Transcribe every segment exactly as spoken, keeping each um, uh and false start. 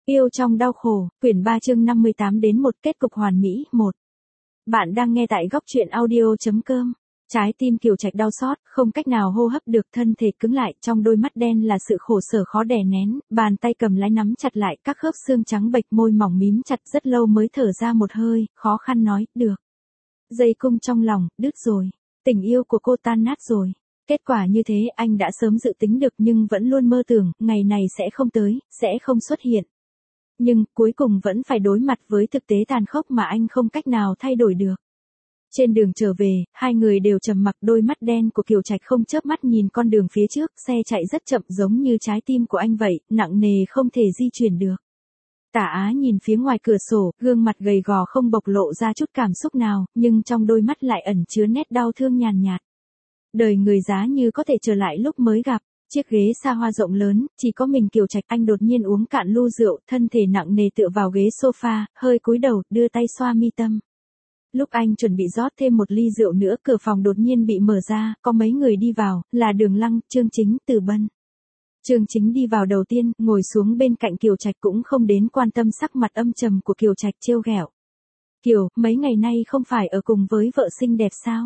Yêu trong đau khổ, quyển ba chương năm mươi tám đến một kết cục hoàn mỹ, một. Bạn đang nghe tại góc truyện audio.com. Trái tim Kiều Trạch đau xót, không cách nào hô hấp được, thân thể cứng lại, trong đôi mắt đen là sự khổ sở khó đè nén, bàn tay cầm lái nắm chặt lại, các khớp xương trắng bệch, môi mỏng mím chặt, rất lâu mới thở ra một hơi, khó khăn nói, được. Dây cung trong lòng, đứt rồi. Tình yêu của cô tan nát rồi. Kết quả như thế anh đã sớm dự tính được nhưng vẫn luôn mơ tưởng, ngày này sẽ không tới, sẽ không xuất hiện. Nhưng, cuối cùng vẫn phải đối mặt với thực tế tàn khốc mà anh không cách nào thay đổi được. Trên đường trở về, hai người đều trầm mặc, đôi mắt đen của Kiều Trạch không chớp mắt nhìn con đường phía trước, xe chạy rất chậm giống như trái tim của anh vậy, nặng nề không thể di chuyển được. Tả Á nhìn phía ngoài cửa sổ, gương mặt gầy gò không bộc lộ ra chút cảm xúc nào, nhưng trong đôi mắt lại ẩn chứa nét đau thương nhàn nhạt. Đời người giá như có thể trở lại lúc mới gặp. Chiếc ghế xa hoa rộng lớn, chỉ có mình Kiều Trạch, anh đột nhiên uống cạn lu rượu, thân thể nặng nề tựa vào ghế sofa, hơi cúi đầu, đưa tay xoa mi tâm. Lúc anh chuẩn bị rót thêm một ly rượu nữa, cửa phòng đột nhiên bị mở ra, có mấy người đi vào, là Đường Lăng, Chương Chính, Từ Bân. Chương Chính đi vào đầu tiên, ngồi xuống bên cạnh Kiều Trạch cũng không đến quan tâm sắc mặt âm trầm của Kiều Trạch, trêu ghẹo. Kiều, mấy ngày nay không phải ở cùng với vợ xinh đẹp sao?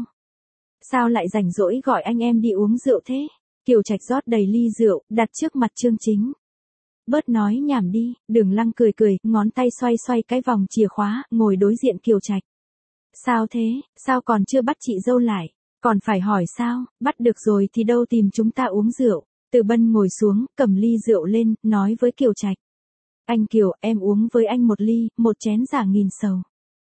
Sao lại rảnh rỗi gọi anh em đi uống rượu thế? Kiều Trạch rót đầy ly rượu, đặt trước mặt Chương Chính. Bớt nói nhảm đi, Đường Lăng cười cười, ngón tay xoay xoay cái vòng chìa khóa, ngồi đối diện Kiều Trạch. Sao thế, sao còn chưa bắt chị dâu lại? Còn phải hỏi sao, bắt được rồi thì đâu tìm chúng ta uống rượu. Từ Bân ngồi xuống, cầm ly rượu lên, nói với Kiều Trạch. Anh Kiều, em uống với anh một ly, một chén giả nghìn sầu.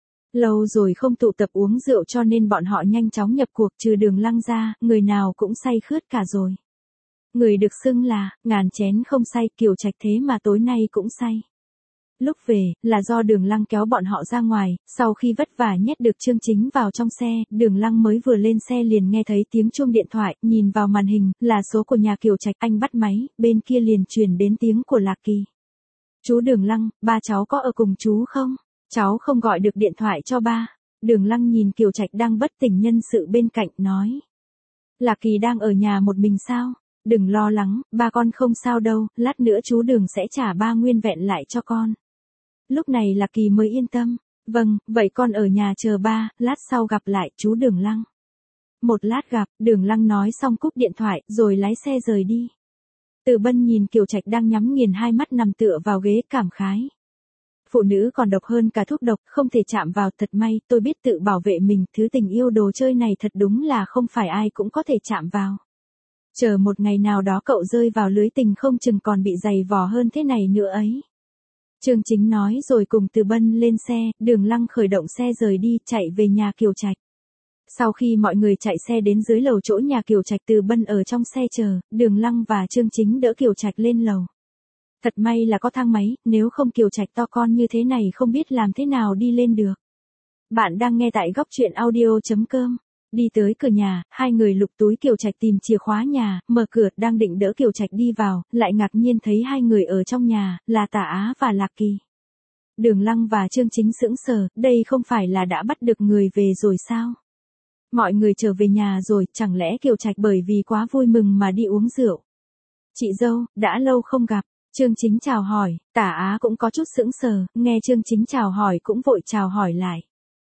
Lâu rồi không tụ tập uống rượu cho nên bọn họ nhanh chóng nhập cuộc, trừ Đường Lăng ra, người nào cũng say khướt cả rồi. Người được xưng là, ngàn chén không say, Kiều Trạch thế mà tối nay cũng say. Lúc về, là do Đường Lăng kéo bọn họ ra ngoài, sau khi vất vả nhét được Chương Chính vào trong xe, Đường Lăng mới vừa lên xe liền nghe thấy tiếng chuông điện thoại, nhìn vào màn hình, là số của nhà Kiều Trạch, anh bắt máy, bên kia liền truyền đến tiếng của Lạc Kỳ. Chú Đường Lăng, ba cháu có ở cùng chú không? Cháu không gọi được điện thoại cho ba. Đường Lăng nhìn Kiều Trạch đang bất tỉnh nhân sự bên cạnh, nói. Lạc Kỳ đang ở nhà một mình sao? Đừng lo lắng, ba con không sao đâu, lát nữa chú Đường sẽ trả ba nguyên vẹn lại cho con. Lúc này Lạc Kỳ mới yên tâm. Vâng, vậy con ở nhà chờ ba, lát sau gặp lại, chú Đường Lăng. Một lát gặp, Đường Lăng nói xong cúp điện thoại, rồi lái xe rời đi. Từ Bân nhìn Kiều Trạch đang nhắm nghiền hai mắt nằm tựa vào ghế, cảm khái. Phụ nữ còn độc hơn cả thuốc độc, không thể chạm vào, thật may, tôi biết tự bảo vệ mình, thứ tình yêu đồ chơi này thật đúng là không phải ai cũng có thể chạm vào. Chờ một ngày nào đó cậu rơi vào lưới tình không chừng còn bị dày vò hơn thế này nữa ấy. Chương Chính nói rồi cùng Từ Bân lên xe, Đường Lăng khởi động xe rời đi, chạy về nhà Kiều Trạch. Sau khi mọi người chạy xe đến dưới lầu chỗ nhà Kiều Trạch, Từ Bân ở trong xe chờ, Đường Lăng và Chương Chính đỡ Kiều Trạch lên lầu. Thật may là có thang máy, nếu không Kiều Trạch to con như thế này không biết làm thế nào đi lên được. Bạn đang nghe tại góc truyện audio.com. Đi tới cửa nhà, hai người lục túi Kiều Trạch tìm chìa khóa nhà, mở cửa, đang định đỡ Kiều Trạch đi vào, lại ngạc nhiên thấy hai người ở trong nhà, là Tả Á và Lạc Kỳ. Đường Lăng và Chương Chính sững sờ, đây không phải là đã bắt được người về rồi sao? Mọi người trở về nhà rồi, chẳng lẽ Kiều Trạch bởi vì quá vui mừng mà đi uống rượu? Chị dâu, đã lâu không gặp. Chương Chính chào hỏi, Tả Á cũng có chút sững sờ, nghe Chương Chính chào hỏi cũng vội chào hỏi lại.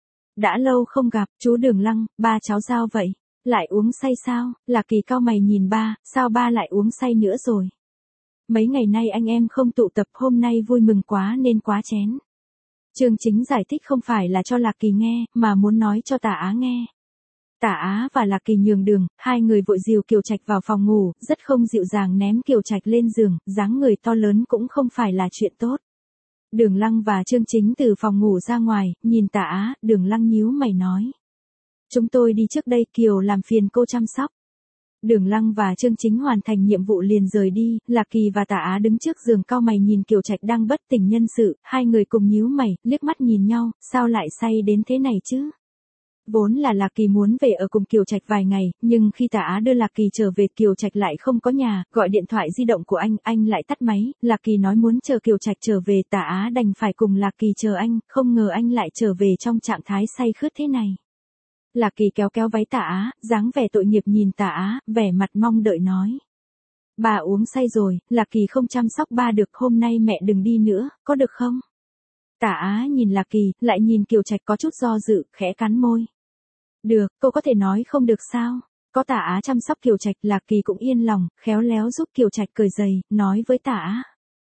Đã lâu không gặp, chú Đường Lăng, ba cháu sao vậy? Lại uống say sao? Lạc Kỳ cau mày nhìn ba, sao ba lại uống say nữa rồi? Mấy ngày nay anh em không tụ tập, hôm nay vui mừng quá nên quá chén. Chương Chính giải thích không phải là cho Lạc Kỳ nghe, mà muốn nói cho Tả Á nghe. Tả Á và Lạc Kỳ nhường đường, hai người vội dìu Kiều Trạch vào phòng ngủ, rất không dịu dàng ném Kiều Trạch lên giường, dáng người to lớn cũng không phải là chuyện tốt. Đường Lăng và Chương Chính từ phòng ngủ ra ngoài, nhìn Tả Á, Đường Lăng nhíu mày nói. Chúng tôi đi trước đây, Kiều làm phiền cô chăm sóc. Đường Lăng và Chương Chính hoàn thành nhiệm vụ liền rời đi, Lạc Kỳ và Tả Á đứng trước giường cau mày nhìn Kiều Trạch đang bất tỉnh nhân sự, hai người cùng nhíu mày, liếc mắt nhìn nhau, sao lại say đến thế này chứ? Vốn là Lạc Kỳ muốn về ở cùng Kiều Trạch vài ngày, nhưng khi Tả Á đưa Lạc Kỳ trở về, Kiều Trạch lại không có nhà, gọi điện thoại di động của anh, anh lại tắt máy, Lạc Kỳ nói muốn chờ Kiều Trạch trở về, Tả Á đành phải cùng Lạc Kỳ chờ anh, không ngờ anh lại trở về trong trạng thái say khướt thế này. Lạc Kỳ kéo kéo váy Tả Á, dáng vẻ tội nghiệp nhìn Tả Á, vẻ mặt mong đợi nói. Bà uống say rồi, Lạc Kỳ không chăm sóc ba được, hôm nay mẹ đừng đi nữa, có được không? Tả Á nhìn Lạc Kỳ, lại nhìn Kiều Trạch có chút do dự, khẽ cắn môi. Được, cô có thể nói không được sao? Có Tả Á chăm sóc Kiều Trạch, Lạc Kỳ cũng yên lòng, khéo léo giúp Kiều Trạch cởi giày, nói với Tả Á.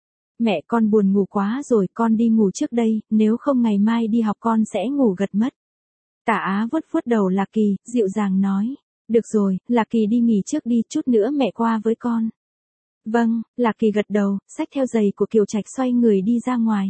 Mẹ con buồn ngủ quá rồi, con đi ngủ trước đây, nếu không ngày mai đi học con sẽ ngủ gật mất. Tả Á vuốt vuốt đầu Lạc Kỳ, dịu dàng nói. Được rồi, Lạc Kỳ đi nghỉ trước đi, chút nữa mẹ qua với con. Vâng, Lạc Kỳ gật đầu, xách theo giày của Kiều Trạch xoay người đi ra ngoài.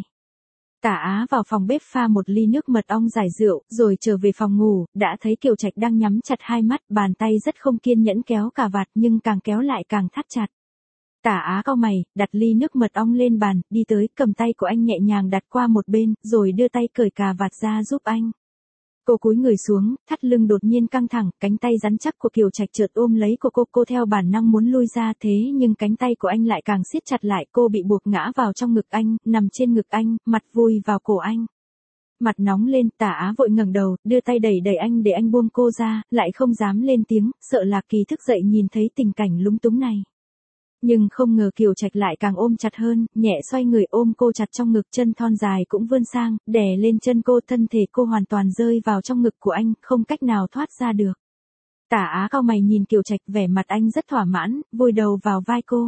Tả Á vào phòng bếp pha một ly nước mật ong giải rượu, rồi trở về phòng ngủ, đã thấy Kiều Trạch đang nhắm chặt hai mắt, bàn tay rất không kiên nhẫn kéo cà vạt nhưng càng kéo lại càng thắt chặt. Tả Á cau mày, đặt ly nước mật ong lên bàn, đi tới, cầm tay của anh nhẹ nhàng đặt qua một bên, rồi đưa tay cởi cà vạt ra giúp anh. Cô cúi người xuống, thắt lưng đột nhiên căng thẳng, cánh tay rắn chắc của Kiều Trạch chợt ôm lấy của cô, cô theo bản năng muốn lui ra thế nhưng cánh tay của anh lại càng siết chặt lại, cô bị buộc ngã vào trong ngực anh, nằm trên ngực anh, mặt vùi vào cổ anh. Mặt nóng lên, Tả Á vội ngẩng đầu, đưa tay đẩy đẩy anh để anh buông cô ra, lại không dám lên tiếng, sợ Lạc Kỳ thức dậy nhìn thấy tình cảnh lúng túng này. Nhưng không ngờ Kiều Trạch lại càng ôm chặt hơn, nhẹ xoay người ôm cô chặt trong ngực, chân thon dài cũng vươn sang, đè lên chân cô, thân thể cô hoàn toàn rơi vào trong ngực của anh, không cách nào thoát ra được. Tả Á cau mày nhìn Kiều Trạch, vẻ mặt anh rất thỏa mãn, vùi đầu vào vai cô.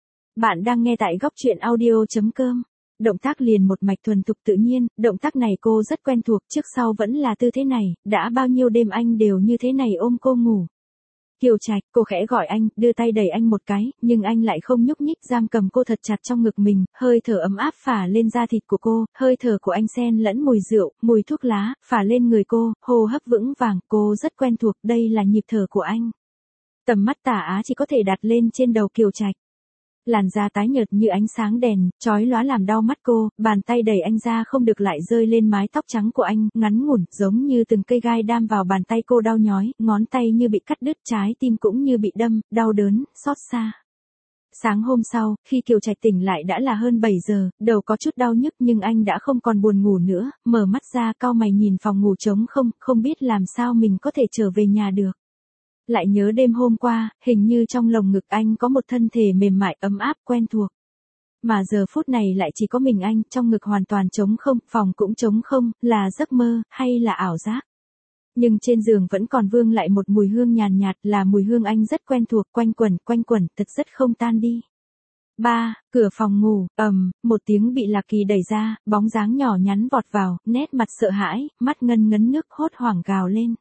Bạn đang nghe tại góc truyện audio chấm com. Động tác liền một mạch thuần thục tự nhiên, động tác này cô rất quen thuộc, trước sau vẫn là tư thế này, đã bao nhiêu đêm anh đều như thế này ôm cô ngủ. Kiều Trạch, cô khẽ gọi anh, đưa tay đẩy anh một cái, nhưng anh lại không nhúc nhích, giam cầm cô thật chặt trong ngực mình, hơi thở ấm áp phả lên da thịt của cô, hơi thở của anh xen lẫn mùi rượu, mùi thuốc lá, phả lên người cô, hô hấp vững vàng, cô rất quen thuộc, đây là nhịp thở của anh. Tầm mắt Tả Á chỉ có thể đặt lên trên đầu Kiều Trạch. Làn da tái nhợt như ánh sáng đèn, chói lóa làm đau mắt cô, bàn tay đẩy anh ra không được lại rơi lên mái tóc trắng của anh, ngắn ngủn, giống như từng cây gai đam vào bàn tay cô đau nhói, ngón tay như bị cắt đứt, trái tim cũng như bị đâm, đau đớn, xót xa. Sáng hôm sau, khi Kiều Trạch tỉnh lại đã là hơn bảy giờ, đầu có chút đau nhức nhưng anh đã không còn buồn ngủ nữa, mở mắt ra cau mày nhìn phòng ngủ trống không, không biết làm sao mình có thể trở về nhà được. Lại nhớ đêm hôm qua, hình như trong lồng ngực anh có một thân thể mềm mại ấm áp quen thuộc. Mà giờ phút này lại chỉ có mình anh, trong ngực hoàn toàn trống không, phòng cũng trống không, là giấc mơ, hay là ảo giác. Nhưng trên giường vẫn còn vương lại một mùi hương nhàn nhạt, là mùi hương anh rất quen thuộc, quanh quẩn, quanh quẩn, thật rất không tan đi. Ba, cửa phòng ngủ, ầm, một tiếng bị Lạc Kỳ đẩy ra, bóng dáng nhỏ nhắn vọt vào, nét mặt sợ hãi, mắt ngân ngấn nước hốt hoảng gào lên.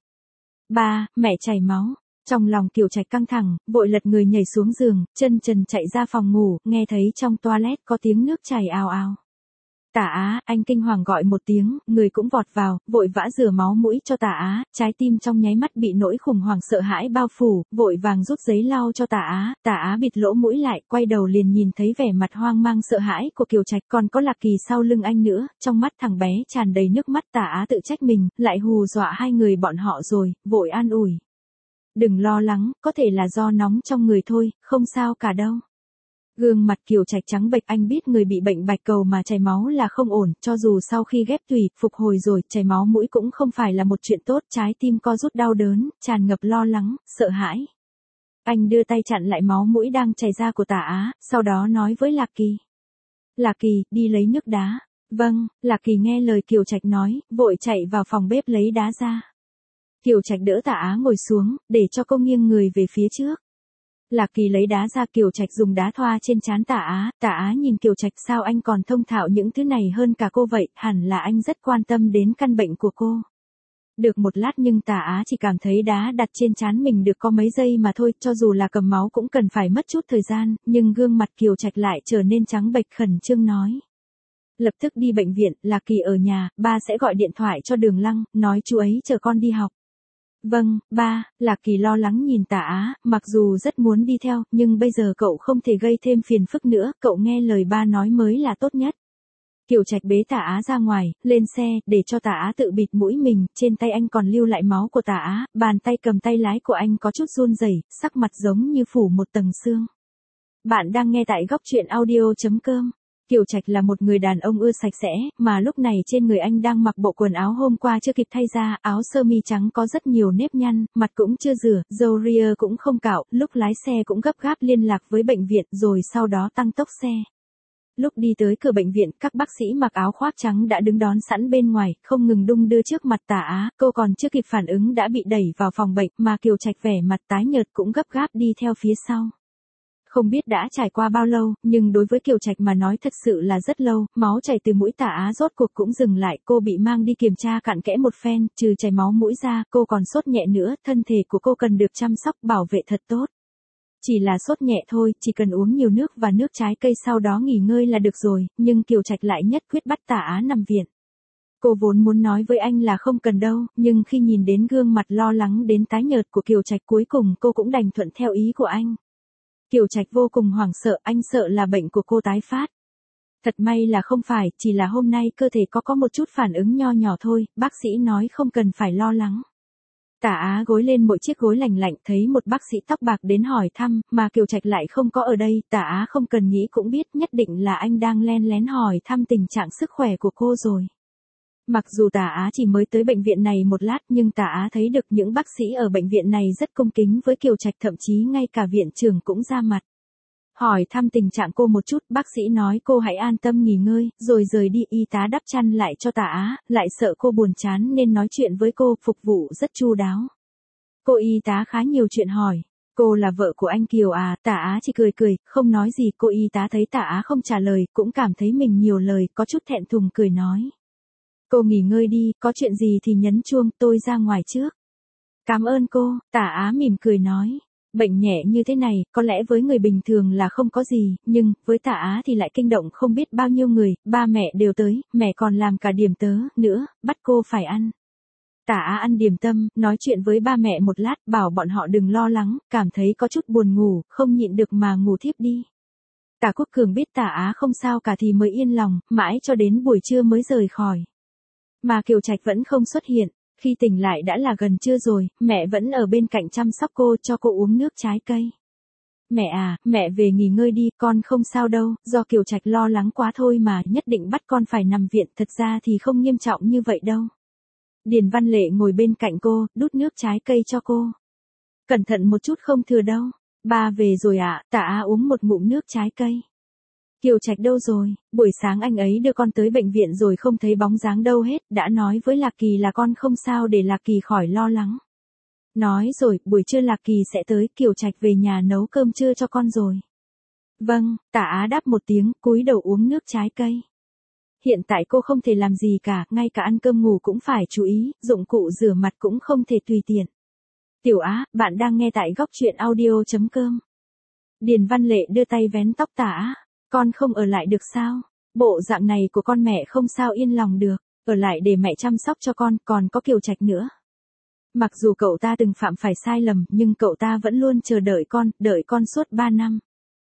Ba, mẹ chảy máu. Trong lòng Kiều Trạch căng thẳng, vội lật người nhảy xuống giường, chân trần chạy ra phòng ngủ, nghe thấy trong toilet có tiếng nước chảy ào ào. Tả Á, anh kinh hoàng gọi một tiếng, người cũng vọt vào, vội vã rửa máu mũi cho Tả Á, trái tim trong nháy mắt bị nỗi khủng hoảng sợ hãi bao phủ, vội vàng rút giấy lau cho Tả Á, Tả Á bịt lỗ mũi lại, quay đầu liền nhìn thấy vẻ mặt hoang mang sợ hãi của Kiều Trạch, còn có Lạc Kỳ sau lưng anh nữa, trong mắt thằng bé tràn đầy nước mắt. Tả Á tự trách mình, lại hù dọa hai người bọn họ rồi, vội an ủi. Đừng lo lắng, có thể là do nóng trong người thôi, không sao cả đâu. Gương mặt Kiều Trạch trắng bệch, anh biết người bị bệnh bạch cầu mà chảy máu là không ổn, cho dù sau khi ghép tủy, phục hồi rồi, chảy máu mũi cũng không phải là một chuyện tốt, trái tim co rút đau đớn, tràn ngập lo lắng, sợ hãi. Anh đưa tay chặn lại máu mũi đang chảy ra của Tả Á, sau đó nói với Lạc Kỳ. Lạc Kỳ, đi lấy nước đá. Vâng, Lạc Kỳ nghe lời Kiều Trạch nói, vội chạy vào phòng bếp lấy đá ra. Kiều Trạch đỡ Tả Á ngồi xuống, để cho cô nghiêng người về phía trước. Lạc Kỳ lấy đá ra, Kiều Trạch dùng đá thoa trên trán Tả Á, Tả Á nhìn Kiều Trạch, sao anh còn thông thạo những thứ này hơn cả cô vậy, hẳn là anh rất quan tâm đến căn bệnh của cô. Được một lát nhưng Tả Á chỉ cảm thấy đá đặt trên trán mình được có mấy giây mà thôi, cho dù là cầm máu cũng cần phải mất chút thời gian, nhưng gương mặt Kiều Trạch lại trở nên trắng bệch, khẩn trương nói. Lập tức đi bệnh viện, Lạc Kỳ ở nhà, ba sẽ gọi điện thoại cho Đường Lăng, nói chú ấy chờ con đi học. Vâng, ba, Lạc Kỳ lo lắng nhìn Tả Á, mặc dù rất muốn đi theo, nhưng bây giờ cậu không thể gây thêm phiền phức nữa, cậu nghe lời ba nói mới là tốt nhất. Kiều Trạch bế Tả Á ra ngoài, lên xe, để cho Tả Á tự bịt mũi mình, trên tay anh còn lưu lại máu của Tả Á, bàn tay cầm tay lái của anh có chút run rẩy, sắc mặt giống như phủ một tầng sương. Bạn đang nghe tại góc truyện audio chấm com. Kiều Trạch là một người đàn ông ưa sạch sẽ, mà lúc này trên người anh đang mặc bộ quần áo hôm qua chưa kịp thay ra, áo sơ mi trắng có rất nhiều nếp nhăn, mặt cũng chưa rửa, râu ria cũng không cạo, lúc lái xe cũng gấp gáp liên lạc với bệnh viện rồi sau đó tăng tốc xe. Lúc đi tới cửa bệnh viện, các bác sĩ mặc áo khoác trắng đã đứng đón sẵn bên ngoài, không ngừng đung đưa trước mặt Tả Á, cô còn chưa kịp phản ứng đã bị đẩy vào phòng bệnh, mà Kiều Trạch vẻ mặt tái nhợt cũng gấp gáp đi theo phía sau. Không biết đã trải qua bao lâu, nhưng đối với Kiều Trạch mà nói thật sự là rất lâu, máu chảy từ mũi Tả Á rốt cuộc cũng dừng lại, cô bị mang đi kiểm tra cặn kẽ một phen, trừ chảy máu mũi ra, cô còn sốt nhẹ nữa, thân thể của cô cần được chăm sóc bảo vệ thật tốt. Chỉ là sốt nhẹ thôi, chỉ cần uống nhiều nước và nước trái cây sau đó nghỉ ngơi là được rồi, nhưng Kiều Trạch lại nhất quyết bắt Tả Á nằm viện. Cô vốn muốn nói với anh là không cần đâu, nhưng khi nhìn đến gương mặt lo lắng đến tái nhợt của Kiều Trạch cuối cùng cô cũng đành thuận theo ý của anh. Kiều Trạch vô cùng hoảng sợ, anh sợ là bệnh của cô tái phát. Thật may là không phải, chỉ là hôm nay cơ thể có có một chút phản ứng nho nhỏ thôi, bác sĩ nói không cần phải lo lắng. Tả Á gối lên một chiếc gối lành lạnh, thấy một bác sĩ tóc bạc đến hỏi thăm, mà Kiều Trạch lại không có ở đây, Tả Á không cần nghĩ cũng biết nhất định là anh đang len lén hỏi thăm tình trạng sức khỏe của cô rồi. Mặc dù Tả Á chỉ mới tới bệnh viện này một lát nhưng Tả Á thấy được những bác sĩ ở bệnh viện này rất cung kính với Kiều Trạch, thậm chí ngay cả viện trưởng cũng ra mặt. Hỏi thăm tình trạng cô một chút, bác sĩ nói cô hãy an tâm nghỉ ngơi, rồi rời đi. Y tá đắp chăn lại cho Tả Á, lại sợ cô buồn chán nên nói chuyện với cô, phục vụ rất chu đáo. Cô y tá khá nhiều chuyện hỏi. Cô là vợ của anh Kiều à? Tả Á chỉ cười cười, không nói gì. Cô y tá thấy Tả Á không trả lời, cũng cảm thấy mình nhiều lời, có chút thẹn thùng cười nói. Cô nghỉ ngơi đi, có chuyện gì thì nhấn chuông, tôi ra ngoài trước. Cảm ơn cô, Tả Á mỉm cười nói. Bệnh nhẹ như thế này, có lẽ với người bình thường là không có gì, nhưng, với Tả Á thì lại kinh động không biết bao nhiêu người, ba mẹ đều tới, mẹ còn làm cả điểm tớ, nữa, bắt cô phải ăn. Tả Á ăn điểm tâm, nói chuyện với ba mẹ một lát, bảo bọn họ đừng lo lắng, cảm thấy có chút buồn ngủ, không nhịn được mà ngủ thiếp đi. Tả Quốc Cường biết Tả Á không sao cả thì mới yên lòng, mãi cho đến buổi trưa mới rời khỏi. Mà Kiều Trạch vẫn không xuất hiện. Khi tỉnh lại đã là gần trưa rồi, mẹ vẫn ở bên cạnh chăm sóc cô, cho cô uống nước trái cây. Mẹ à, mẹ về nghỉ ngơi đi, con không sao đâu, do Kiều Trạch lo lắng quá thôi mà, nhất định bắt con phải nằm viện, thật ra thì không nghiêm trọng như vậy đâu. Điền Văn Lệ ngồi bên cạnh cô, đút nước trái cây cho cô. Cẩn thận một chút không thừa đâu. Ba về rồi ạ, à, Tả Á uống một ngụm nước trái cây. Kiều Trạch đâu rồi, buổi sáng anh ấy đưa con tới bệnh viện rồi không thấy bóng dáng đâu hết, đã nói với Lạc Kỳ là con không sao để Lạc Kỳ khỏi lo lắng. Nói rồi, buổi trưa Lạc Kỳ sẽ tới, Kiều Trạch về nhà nấu cơm trưa cho con rồi. Vâng, Tả Á đáp một tiếng, cúi đầu uống nước trái cây. Hiện tại cô không thể làm gì cả, ngay cả ăn cơm ngủ cũng phải chú ý, dụng cụ rửa mặt cũng không thể tùy tiện. Tiểu Á, bạn đang nghe tại góc truyện audio chấm com. Điền Văn Lệ đưa tay vén tóc Tả Á. Con không ở lại được sao? Bộ dạng này của con mẹ không sao yên lòng được, ở lại để mẹ chăm sóc cho con, còn có Kiều Trạch nữa. Mặc dù cậu ta từng phạm phải sai lầm, nhưng cậu ta vẫn luôn chờ đợi con, đợi con suốt ba năm.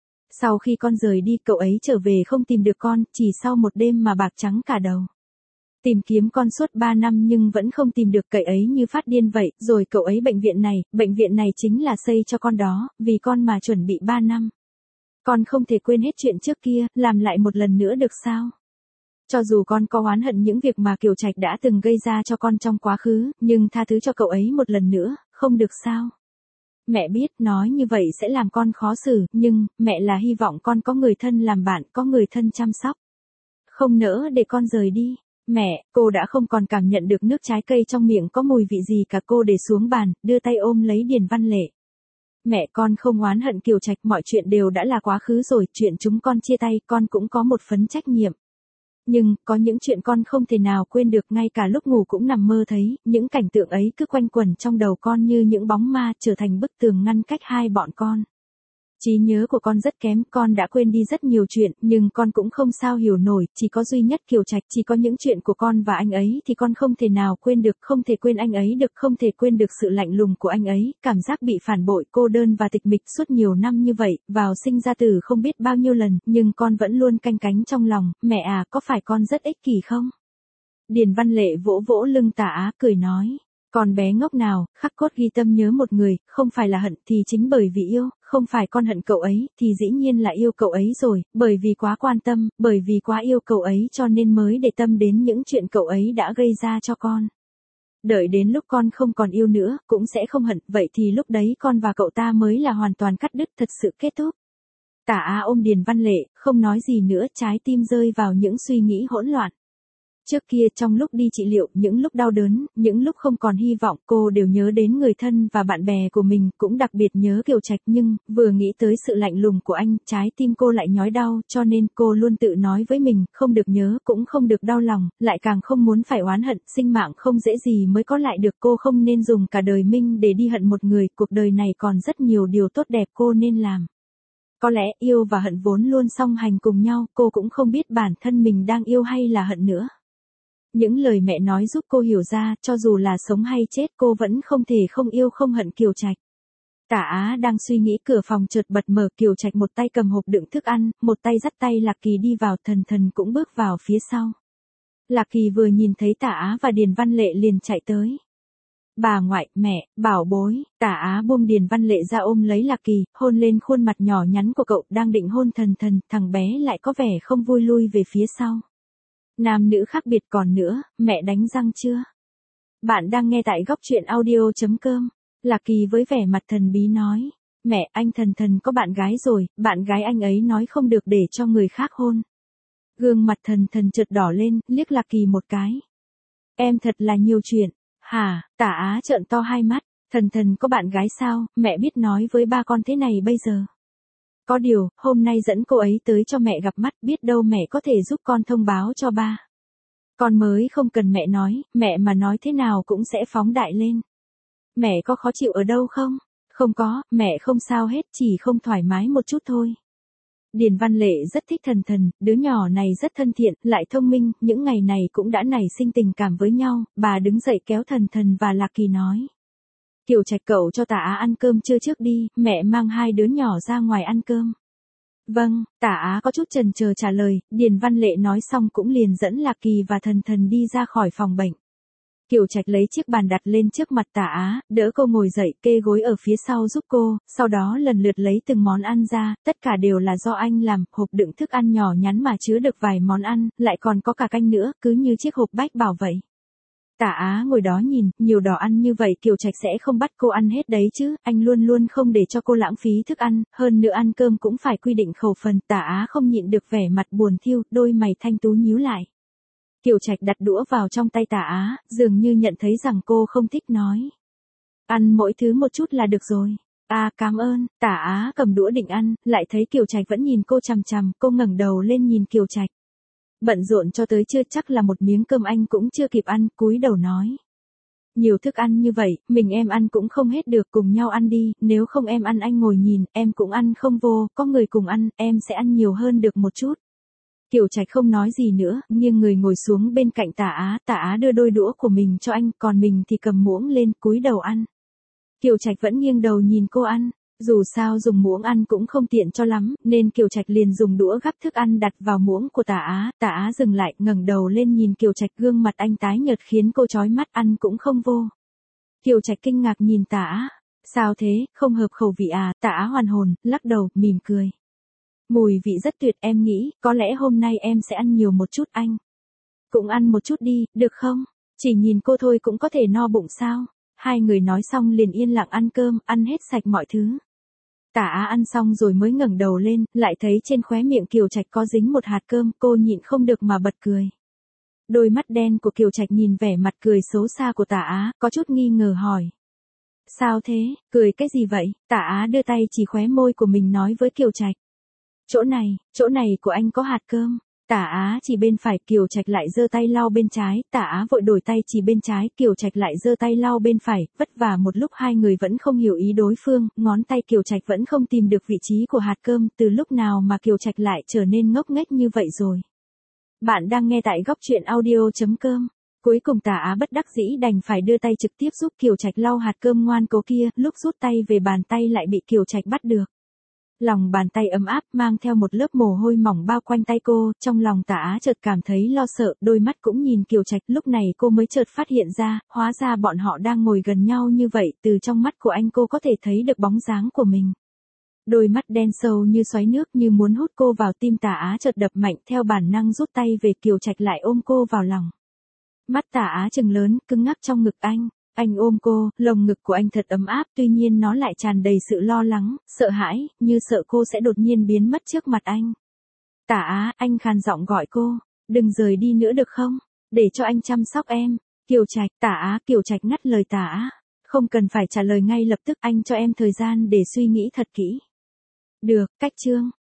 Sau khi con rời đi, cậu ấy trở về không tìm được con, chỉ sau một đêm mà bạc trắng cả đầu. Tìm kiếm con suốt ba năm nhưng vẫn không tìm được, cậu ấy như phát điên vậy, rồi cậu ấy bệnh viện này, bệnh viện này chính là xây cho con đó, vì con mà chuẩn bị ba năm. Con không thể quên hết chuyện trước kia, làm lại một lần nữa được sao? Cho dù con có oán hận những việc mà Kiều Trạch đã từng gây ra cho con trong quá khứ, nhưng tha thứ cho cậu ấy một lần nữa, không được sao? Mẹ biết nói như vậy sẽ làm con khó xử, nhưng, mẹ là hy vọng con có người thân làm bạn, có người thân chăm sóc. Không nỡ để con rời đi. Mẹ, cô đã không còn cảm nhận được nước trái cây trong miệng có mùi vị gì cả, cô để xuống bàn, đưa tay ôm lấy Điền Văn Lệ. Mẹ, con không oán hận Kiều Trạch, mọi chuyện đều đã là quá khứ rồi, chuyện chúng con chia tay, con cũng có một phần trách nhiệm. Nhưng, có những chuyện con không thể nào quên được, ngay cả lúc ngủ cũng nằm mơ thấy, những cảnh tượng ấy cứ quanh quẩn trong đầu con như những bóng ma, trở thành bức tường ngăn cách hai bọn con. Trí nhớ của con rất kém, con đã quên đi rất nhiều chuyện, nhưng con cũng không sao hiểu nổi, chỉ có duy nhất Kiều Trạch, chỉ có những chuyện của con và anh ấy thì con không thể nào quên được, không thể quên anh ấy được, không thể quên được sự lạnh lùng của anh ấy, cảm giác bị phản bội, cô đơn và tịch mịch suốt nhiều năm như vậy, vào sinh ra tử không biết bao nhiêu lần, nhưng con vẫn luôn canh cánh trong lòng, mẹ à, có phải con rất ích kỷ không? Điền Văn Lệ vỗ vỗ lưng Tả Á, cười nói. Con bé ngốc nào, khắc cốt ghi tâm nhớ một người, không phải là hận thì chính bởi vì yêu, không phải con hận cậu ấy, thì dĩ nhiên là yêu cậu ấy rồi, bởi vì quá quan tâm, bởi vì quá yêu cậu ấy cho nên mới để tâm đến những chuyện cậu ấy đã gây ra cho con. Đợi đến lúc con không còn yêu nữa, cũng sẽ không hận, vậy thì lúc đấy con và cậu ta mới là hoàn toàn cắt đứt, thật sự kết thúc. Tả Á ôm Điền Văn Lệ, không nói gì nữa, trái tim rơi vào những suy nghĩ hỗn loạn. Trước kia trong lúc đi trị liệu, những lúc đau đớn, những lúc không còn hy vọng, cô đều nhớ đến người thân và bạn bè của mình, cũng đặc biệt nhớ Kiều Trạch, nhưng, vừa nghĩ tới sự lạnh lùng của anh, trái tim cô lại nhói đau, cho nên cô luôn tự nói với mình, không được nhớ, cũng không được đau lòng, lại càng không muốn phải oán hận, sinh mạng không dễ gì mới có lại được, cô không nên dùng cả đời mình để đi hận một người, cuộc đời này còn rất nhiều điều tốt đẹp cô nên làm. Có lẽ yêu và hận vốn luôn song hành cùng nhau, cô cũng không biết bản thân mình đang yêu hay là hận nữa. Những lời mẹ nói giúp cô hiểu ra, cho dù là sống hay chết cô vẫn không thể không yêu không hận Kiều Trạch. Tả Á đang suy nghĩ, cửa phòng chợt bật mở, Kiều Trạch một tay cầm hộp đựng thức ăn, một tay dắt tay Lạc Kỳ đi vào, Thần Thần cũng bước vào phía sau. Lạc Kỳ vừa nhìn thấy Tả Á và Điền Văn Lệ liền chạy tới. Bà ngoại, mẹ, bảo bối, Tả Á buông Điền Văn Lệ ra ôm lấy Lạc Kỳ, hôn lên khuôn mặt nhỏ nhắn của cậu, đang định hôn Thần Thần, thằng bé lại có vẻ không vui lui về phía sau. Nam nữ khác biệt, còn nữa, mẹ đánh răng chưa? Bạn đang nghe tại góc truyện audio.com. Lạc Kỳ với vẻ mặt thần bí nói. Mẹ, anh Thần Thần có bạn gái rồi, bạn gái anh ấy nói không được để cho người khác hôn. Gương mặt Thần Thần chợt đỏ lên, liếc Lạc Kỳ một cái. Em thật là nhiều chuyện. Hả? Tả Á trợn to hai mắt. Thần Thần có bạn gái sao, mẹ biết nói với ba con thế này bây giờ. Có điều, hôm nay dẫn cô ấy tới cho mẹ gặp mắt, biết đâu mẹ có thể giúp con thông báo cho ba. Con mới không cần mẹ nói, mẹ mà nói thế nào cũng sẽ phóng đại lên. Mẹ có khó chịu ở đâu không? Không có, mẹ không sao hết, chỉ không thoải mái một chút thôi. Điền Văn Lệ rất thích Thần Thần, đứa nhỏ này rất thân thiện, lại thông minh, những ngày này cũng đã nảy sinh tình cảm với nhau, bà đứng dậy kéo Thần Thần và Lạc Kỳ nói. Kiều Trạch, cậu cho Tả Á ăn cơm trưa trước đi, mẹ mang hai đứa nhỏ ra ngoài ăn cơm. Vâng, Tả Á có chút chần chờ trả lời, Điền Văn Lệ nói xong cũng liền dẫn Lạc Kỳ và Thần Thần đi ra khỏi phòng bệnh. Kiều Trạch lấy chiếc bàn đặt lên trước mặt Tả Á, đỡ cô ngồi dậy, kê gối ở phía sau giúp cô, sau đó lần lượt lấy từng món ăn ra, tất cả đều là do anh làm, hộp đựng thức ăn nhỏ nhắn mà chứa được vài món ăn, lại còn có cả canh nữa, cứ như chiếc hộp bách bảo vậy. Tả Á ngồi đó nhìn, nhiều đồ ăn như vậy Kiều Trạch sẽ không bắt cô ăn hết đấy chứ, anh luôn luôn không để cho cô lãng phí thức ăn, hơn nữa ăn cơm cũng phải quy định khẩu phần, Tả Á không nhịn được vẻ mặt buồn thiu, đôi mày thanh tú nhíu lại. Kiều Trạch đặt đũa vào trong tay Tả Á, dường như nhận thấy rằng cô không thích nói. Ăn mỗi thứ một chút là được rồi. À, cảm ơn. Tả Á cầm đũa định ăn, lại thấy Kiều Trạch vẫn nhìn cô chằm chằm, cô ngẩng đầu lên nhìn Kiều Trạch. Bận rộn cho tới trưa, chắc là một miếng cơm anh cũng chưa kịp ăn, cúi đầu nói. Nhiều thức ăn như vậy, mình em ăn cũng không hết được, cùng nhau ăn đi, nếu không em ăn anh ngồi nhìn, em cũng ăn không vô, có người cùng ăn, em sẽ ăn nhiều hơn được một chút. Kiều Trạch không nói gì nữa, nghiêng người ngồi xuống bên cạnh Tả Á, Tả Á đưa đôi đũa của mình cho anh, còn mình thì cầm muỗng lên, cúi đầu ăn. Kiều Trạch vẫn nghiêng đầu nhìn cô ăn. Dù sao dùng muỗng ăn cũng không tiện cho lắm, nên Kiều Trạch liền dùng đũa gắp thức ăn đặt vào muỗng của Tả Á, Tả Á dừng lại, ngẩng đầu lên nhìn Kiều Trạch, gương mặt anh tái nhợt khiến cô chói mắt, ăn cũng không vô. Kiều Trạch kinh ngạc nhìn Tả Á, sao thế, không hợp khẩu vị à, Tả Á hoàn hồn, lắc đầu, mỉm cười. Mùi vị rất tuyệt, em nghĩ, có lẽ hôm nay em sẽ ăn nhiều một chút anh. Cũng ăn một chút đi, được không? Chỉ nhìn cô thôi cũng có thể no bụng sao? Hai người nói xong liền yên lặng ăn cơm, ăn hết sạch mọi thứ. Tả Á ăn xong rồi mới ngẩng đầu lên, lại thấy trên khóe miệng Kiều Trạch có dính một hạt cơm, cô nhịn không được mà bật cười. Đôi mắt đen của Kiều Trạch nhìn vẻ mặt cười xấu xa của Tả Á, có chút nghi ngờ hỏi. Sao thế, cười cái gì vậy? Tả Á đưa tay chỉ khóe môi của mình nói với Kiều Trạch. Chỗ này, chỗ này của anh có hạt cơm. Tả Á chỉ bên phải, Kiều Trạch lại giơ tay lau bên trái, Tả Á vội đổi tay chỉ bên trái, Kiều Trạch lại giơ tay lau bên phải, vất vả một lúc hai người vẫn không hiểu ý đối phương, ngón tay Kiều Trạch vẫn không tìm được vị trí của hạt cơm, từ lúc nào mà Kiều Trạch lại trở nên ngốc nghếch như vậy rồi. Bạn đang nghe tại góc truyện audio.com. Cuối cùng Tả Á bất đắc dĩ đành phải đưa tay trực tiếp giúp Kiều Trạch lau hạt cơm ngoan cố kia, lúc rút tay về bàn tay lại bị Kiều Trạch bắt được. Lòng bàn tay ấm áp mang theo một lớp mồ hôi mỏng bao quanh tay cô, trong lòng Tả Á chợt cảm thấy lo sợ, đôi mắt cũng nhìn Kiều Trạch, lúc này cô mới chợt phát hiện ra, hóa ra bọn họ đang ngồi gần nhau như vậy, từ trong mắt của anh cô có thể thấy được bóng dáng của mình. Đôi mắt đen sâu như xoáy nước như muốn hút cô vào tim. Tả Á chợt đập mạnh, theo bản năng rút tay về. Kiều Trạch lại ôm cô vào lòng. Mắt Tả Á trừng lớn, cứng ngắc trong ngực anh. Anh ôm cô, lồng ngực của anh thật ấm áp, tuy nhiên nó lại tràn đầy sự lo lắng, sợ hãi, như sợ cô sẽ đột nhiên biến mất trước mặt anh. Tả Á, anh khàn giọng gọi cô, đừng rời đi nữa được không? Để cho anh chăm sóc em. Kiều Trạch, Tả Á, Kiều Trạch ngắt lời Tả Á. Không cần phải trả lời ngay lập tức, anh cho em thời gian để suy nghĩ thật kỹ. Được, cách chương.